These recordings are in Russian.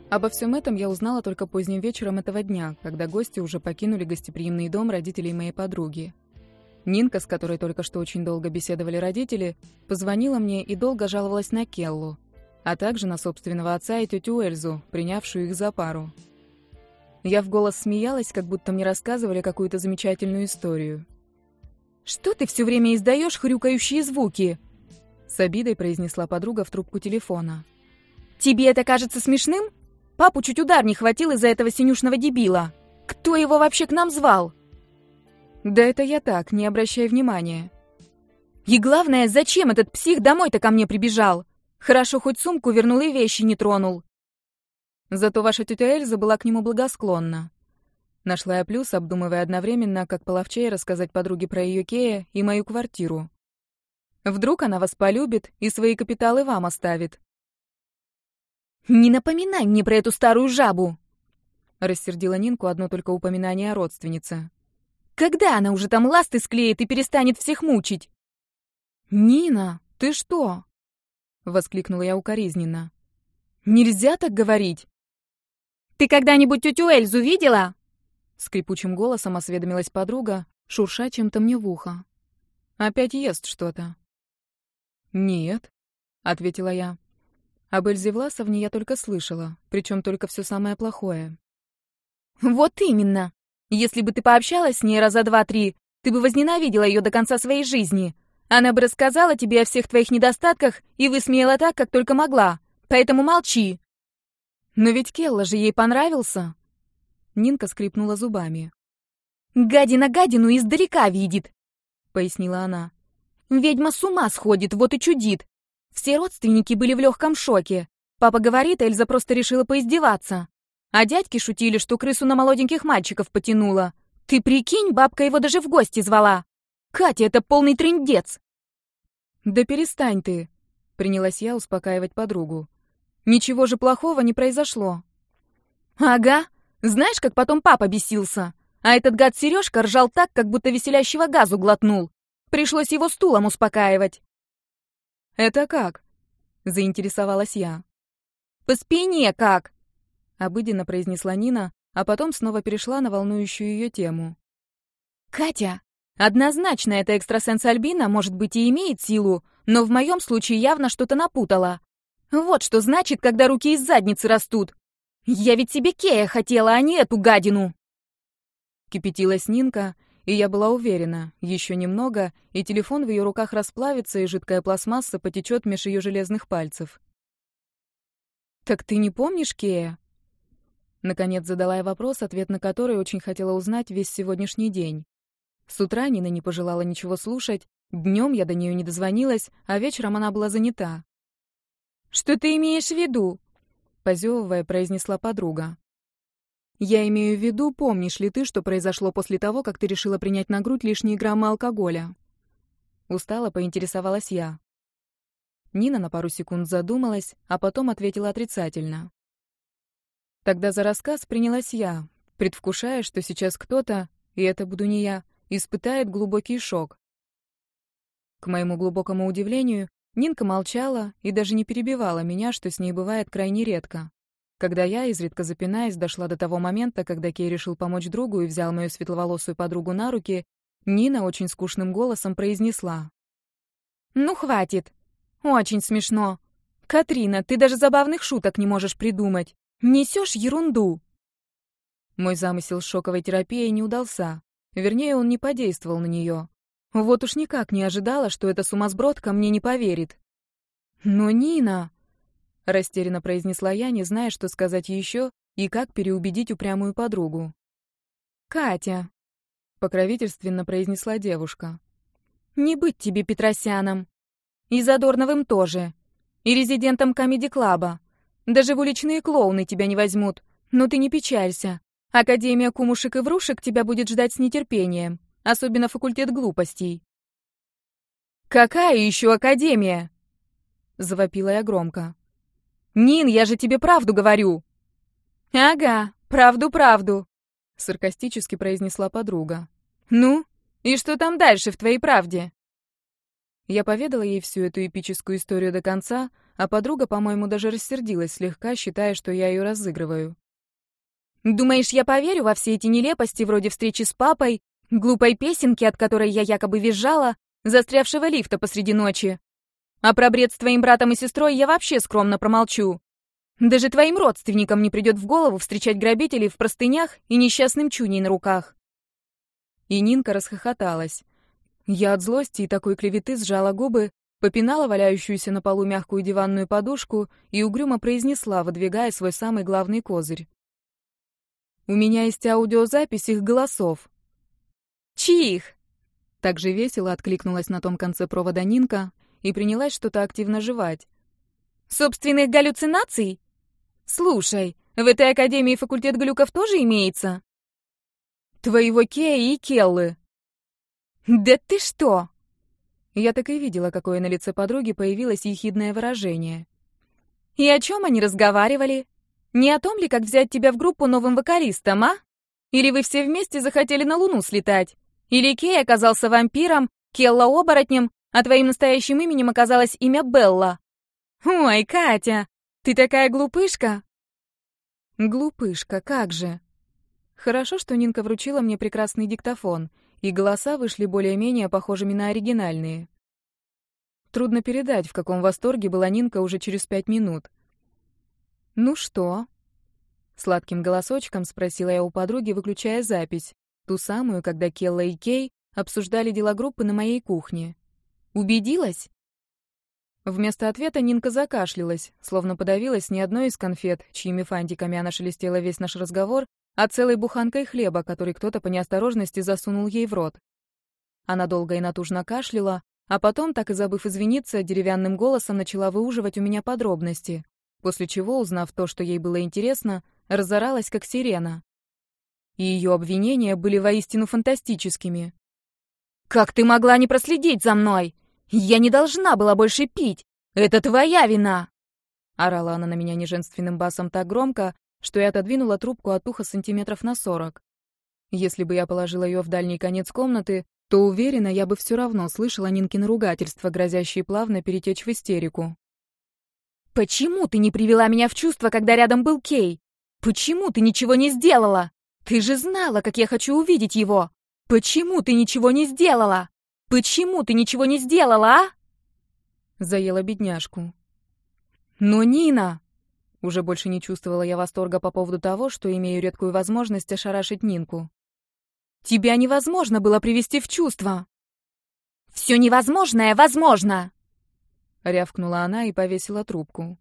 Обо всем этом я узнала только поздним вечером этого дня, когда гости уже покинули гостеприимный дом родителей моей подруги. Нинка, с которой только что очень долго беседовали родители, позвонила мне и долго жаловалась на Келлу, а также на собственного отца и тетю Эльзу, принявшую их за пару. Я в голос смеялась, как будто мне рассказывали какую-то замечательную историю. «Что ты все время издаешь хрюкающие звуки?» — с обидой произнесла подруга в трубку телефона. «Тебе это кажется смешным? Папу чуть удар не хватил из-за этого синюшного дебила. Кто его вообще к нам звал?» «Да это я так, не обращай внимания». «И главное, зачем этот псих домой-то ко мне прибежал? Хорошо, хоть сумку вернул и вещи не тронул». Зато ваша тетя Эльза была к нему благосклонна. Нашла я плюс, обдумывая одновременно, как половчее рассказать подруге про ее Кея и мою квартиру. Вдруг она вас полюбит и свои капиталы вам оставит. «Не напоминай мне про эту старую жабу!» Рассердила Нинку одно только упоминание о родственнице. «Когда она уже там ласты склеит и перестанет всех мучить?» «Нина, ты что?» Воскликнула я укоризненно. «Нельзя так говорить!» «Ты когда-нибудь тетю Эльзу видела?» Скрипучим голосом осведомилась подруга, шурша чем-то мне в ухо. «Опять ест что-то». «Нет», — ответила я. Об Эльзе Власовне я только слышала, причем только все самое плохое. «Вот именно! Если бы ты пообщалась с ней раза два-три, ты бы возненавидела ее до конца своей жизни. Она бы рассказала тебе о всех твоих недостатках и высмеяла так, как только могла. Поэтому молчи». «Но ведь Келла же ей понравился!» Нинка скрипнула зубами. «Гадина гадину издалека видит», — пояснила она. «Ведьма с ума сходит, вот и чудит. Все родственники были в легком шоке. Папа говорит, Эльза просто решила поиздеваться. А дядьки шутили, что крысу на молоденьких мальчиков потянула. Ты прикинь, бабка его даже в гости звала. Катя, это полный трындец». «Да перестань ты», — принялась я успокаивать подругу. «Ничего же плохого не произошло». «Ага. Знаешь, как потом папа бесился? А этот гад Сережка ржал так, как будто веселящего газу глотнул. Пришлось его стулом успокаивать». «Это как?» — заинтересовалась я. «По спине как?» — обыденно произнесла Нина, а потом снова перешла на волнующую ее тему. «Катя, однозначно эта экстрасенс Альбина, может быть, и имеет силу, но в моем случае явно что-то напутала. Вот что значит, когда руки из задницы растут. Я ведь себе Кея хотела, а не эту гадину!» Кипятилась Нинка, и я была уверена, еще немного, и телефон в ее руках расплавится, и жидкая пластмасса потечет меж ее железных пальцев. «Так ты не помнишь Кея?» Наконец задала я вопрос, ответ на который очень хотела узнать весь сегодняшний день. С утра Нина не пожелала ничего слушать, днем я до нее не дозвонилась, а вечером она была занята. «Что ты имеешь в виду?» — позевывая, произнесла подруга. «Я имею в виду, помнишь ли ты, что произошло после того, как ты решила принять на грудь лишние граммы алкоголя?» Устало поинтересовалась я. Нина на пару секунд задумалась, а потом ответила отрицательно. Тогда за рассказ принялась я, предвкушая, что сейчас кто-то, и это буду не я, испытает глубокий шок. К моему глубокому удивлению, Нинка молчала и даже не перебивала меня, что с ней бывает крайне редко. Когда я, изредка запинаясь, дошла до того момента, когда Кей решил помочь другу и взял мою светловолосую подругу на руки, Нина очень скучным голосом произнесла. «Ну, хватит. Очень смешно. Катрина, ты даже забавных шуток не можешь придумать. Несешь ерунду». Мой замысел с шоковой терапией не удался. Вернее, он не подействовал на нее. Вот уж никак не ожидала, что эта сумасбродка мне не поверит. «Но, Нина...» — растерянно произнесла я, не зная, что сказать еще и как переубедить упрямую подругу. «Катя...» — покровительственно произнесла девушка. «Не быть тебе Петросяном. И Задорновым тоже. И резидентом комеди-клаба. Даже в уличные клоуны тебя не возьмут. Но ты не печалься. Академия кумушек и врушек тебя будет ждать с нетерпением. Особенно факультет глупостей». «Какая еще академия?» — завопила я громко. «Нин, я же тебе правду говорю!» «Ага, правду-правду», — саркастически произнесла подруга. «Ну, и что там дальше в твоей правде?» Я поведала ей всю эту эпическую историю до конца, А подруга, по-моему, даже рассердилась слегка, считая, что я ее разыгрываю. «Думаешь, я поверю во все эти нелепости вроде встречи с папой, глупой песенки, от которой я якобы визжала, застрявшего лифта посреди ночи? А про бред с твоим братом и сестрой я вообще скромно промолчу. Даже твоим родственникам не придет в голову встречать грабителей в простынях и несчастным чуней на руках». И Нинка расхохоталась. Я от злости и такой клеветы сжала губы, попинала валяющуюся на полу мягкую диванную подушку и угрюмо произнесла, выдвигая свой самый главный козырь. «У меня есть аудиозапись их голосов». «Чьих?» Так же весело откликнулась на том конце провода Нинка и принялась что-то активно жевать. «Собственных галлюцинаций? Слушай, в этой академии факультет глюков тоже имеется?» «Твоего Кея и Келлы». «Да ты что?» Я так и видела, какое на лице подруги появилось ехидное выражение. «И о чем они разговаривали? Не о том ли, как взять тебя в группу новым вокалистом, а? Или вы все вместе захотели на Луну слетать? Или Кей оказался вампиром, Келла оборотнем, а твоим настоящим именем оказалось имя Белла? Ой, Катя, ты такая глупышка!» Глупышка, как же. Хорошо, что Нинка вручила мне прекрасный диктофон, и голоса вышли более-менее похожими на оригинальные. Трудно передать, в каком восторге была Нинка уже через 5 минут. «Ну что?» Сладким голосочком спросила я у подруги, выключая запись, ту самую, когда Келла и Кей обсуждали дела группы на моей кухне. «Убедилась?» Вместо ответа Нинка закашлялась, словно подавилась не одной из конфет, чьими фантиками она шелестела весь наш разговор, а целой буханкой хлеба, который кто-то по неосторожности засунул ей в рот. Она долго и натужно кашляла, а потом, так и забыв извиниться, деревянным голосом начала выуживать у меня подробности, после чего, узнав то, что ей было интересно, разоралась как сирена. И ее обвинения были воистину фантастическими. «Как ты могла не проследить за мной? Я не должна была больше пить! Это твоя вина!» Орала она на меня неженственным басом так громко, что я отодвинула трубку от уха сантиметров на 40. Если бы я положила ее в дальний конец комнаты, то, уверена, я бы все равно слышала Нинкины ругательства, грозящие плавно перетечь в истерику. «Почему ты не привела меня в чувство, когда рядом был Кей? Почему ты ничего не сделала? Ты же знала, как я хочу увидеть его! Почему ты ничего не сделала? Почему ты ничего не сделала, а?» Заела бедняжку. «Но, Нина!» Уже больше не чувствовала я восторга по поводу того, что имею редкую возможность ошарашить Нинку. «Тебя невозможно было привести в чувство!» «Все невозможное возможно!» Рявкнула она и повесила трубку.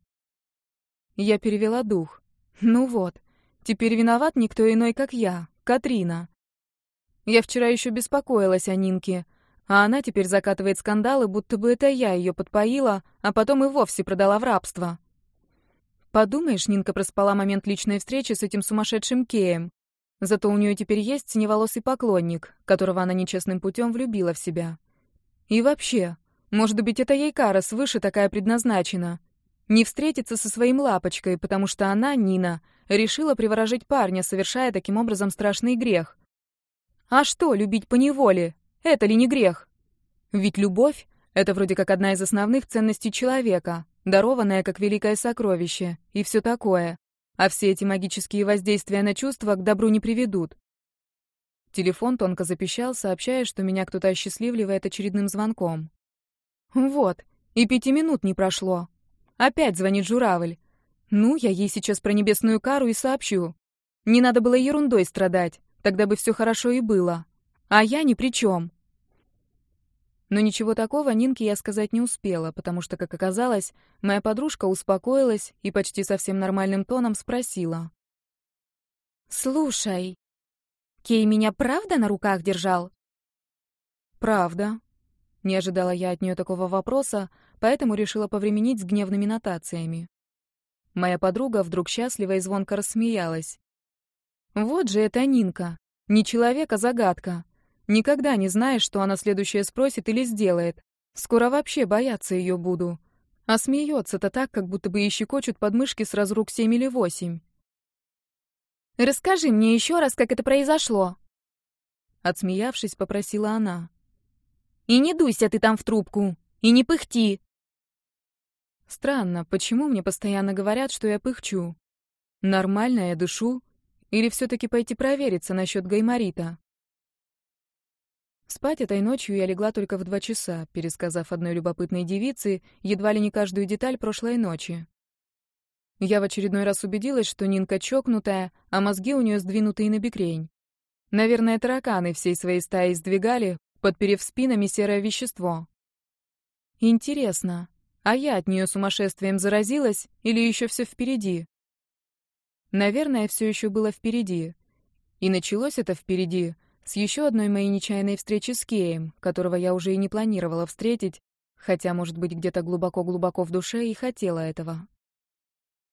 Я перевела дух. Ну вот, теперь виноват никто иной, как я, Катрина. Я вчера еще беспокоилась о Нинке, а она теперь закатывает скандалы, будто бы это я ее подпоила, а потом и вовсе продала в рабство. Подумаешь, Нинка проспала момент личной встречи с этим сумасшедшим Кеем. Зато у нее теперь есть синеволосый поклонник, которого она нечестным путем влюбила в себя. И вообще, может быть, это ей кара свыше такая предназначена. Не встретиться со своим лапочкой, потому что она, Нина, решила приворожить парня, совершая таким образом страшный грех. А что, любить поневоле? Это ли не грех? Ведь любовь — это вроде как одна из основных ценностей человека, дарованная как великое сокровище, и все такое. А все эти магические воздействия на чувства к добру не приведут. Телефон тонко запищал, сообщая, что меня кто-то осчастливливает очередным звонком. Вот, и 5 минут не прошло. Опять звонит журавль. Ну, я ей сейчас про небесную кару и сообщу. Не надо было ерундой страдать, тогда бы все хорошо и было. А я ни при чем. Но ничего такого Нинке я сказать не успела, потому что, как оказалось, моя подружка успокоилась и почти совсем нормальным тоном спросила. «Слушай, Кей меня правда на руках держал?» «Правда». Не ожидала я от нее такого вопроса, поэтому решила повременить с гневными нотациями. Моя подруга вдруг счастливо и звонко рассмеялась. Вот же это Нинка. Не человек, а загадка. Никогда не знаешь, что она следующее спросит или сделает. Скоро вообще бояться ее буду. А смеется-то так, как будто бы ей щекочут подмышки сразу рук 7 или 8. «Расскажи мне еще раз, как это произошло!» Отсмеявшись, попросила она. «И не дуйся ты там в трубку! И не пыхти!» Странно, почему мне постоянно говорят, что я пыхчу? Нормально я дышу? Или все-таки пойти провериться насчет гайморита? Спать этой ночью я легла только в 2 часа, пересказав одной любопытной девице едва ли не каждую деталь прошлой ночи. Я в очередной раз убедилась, что Нинка чокнутая, а мозги у нее сдвинутые на бекрень. Наверное, тараканы всей своей стаей сдвигали, подперев спинами серое вещество. Интересно, а я от нее сумасшествием заразилась или еще все впереди? Наверное, все еще было впереди. И началось это впереди с еще одной моей нечаянной встречи с Кеем, которого я уже и не планировала встретить, хотя, может быть, где-то глубоко-глубоко в душе и хотела этого.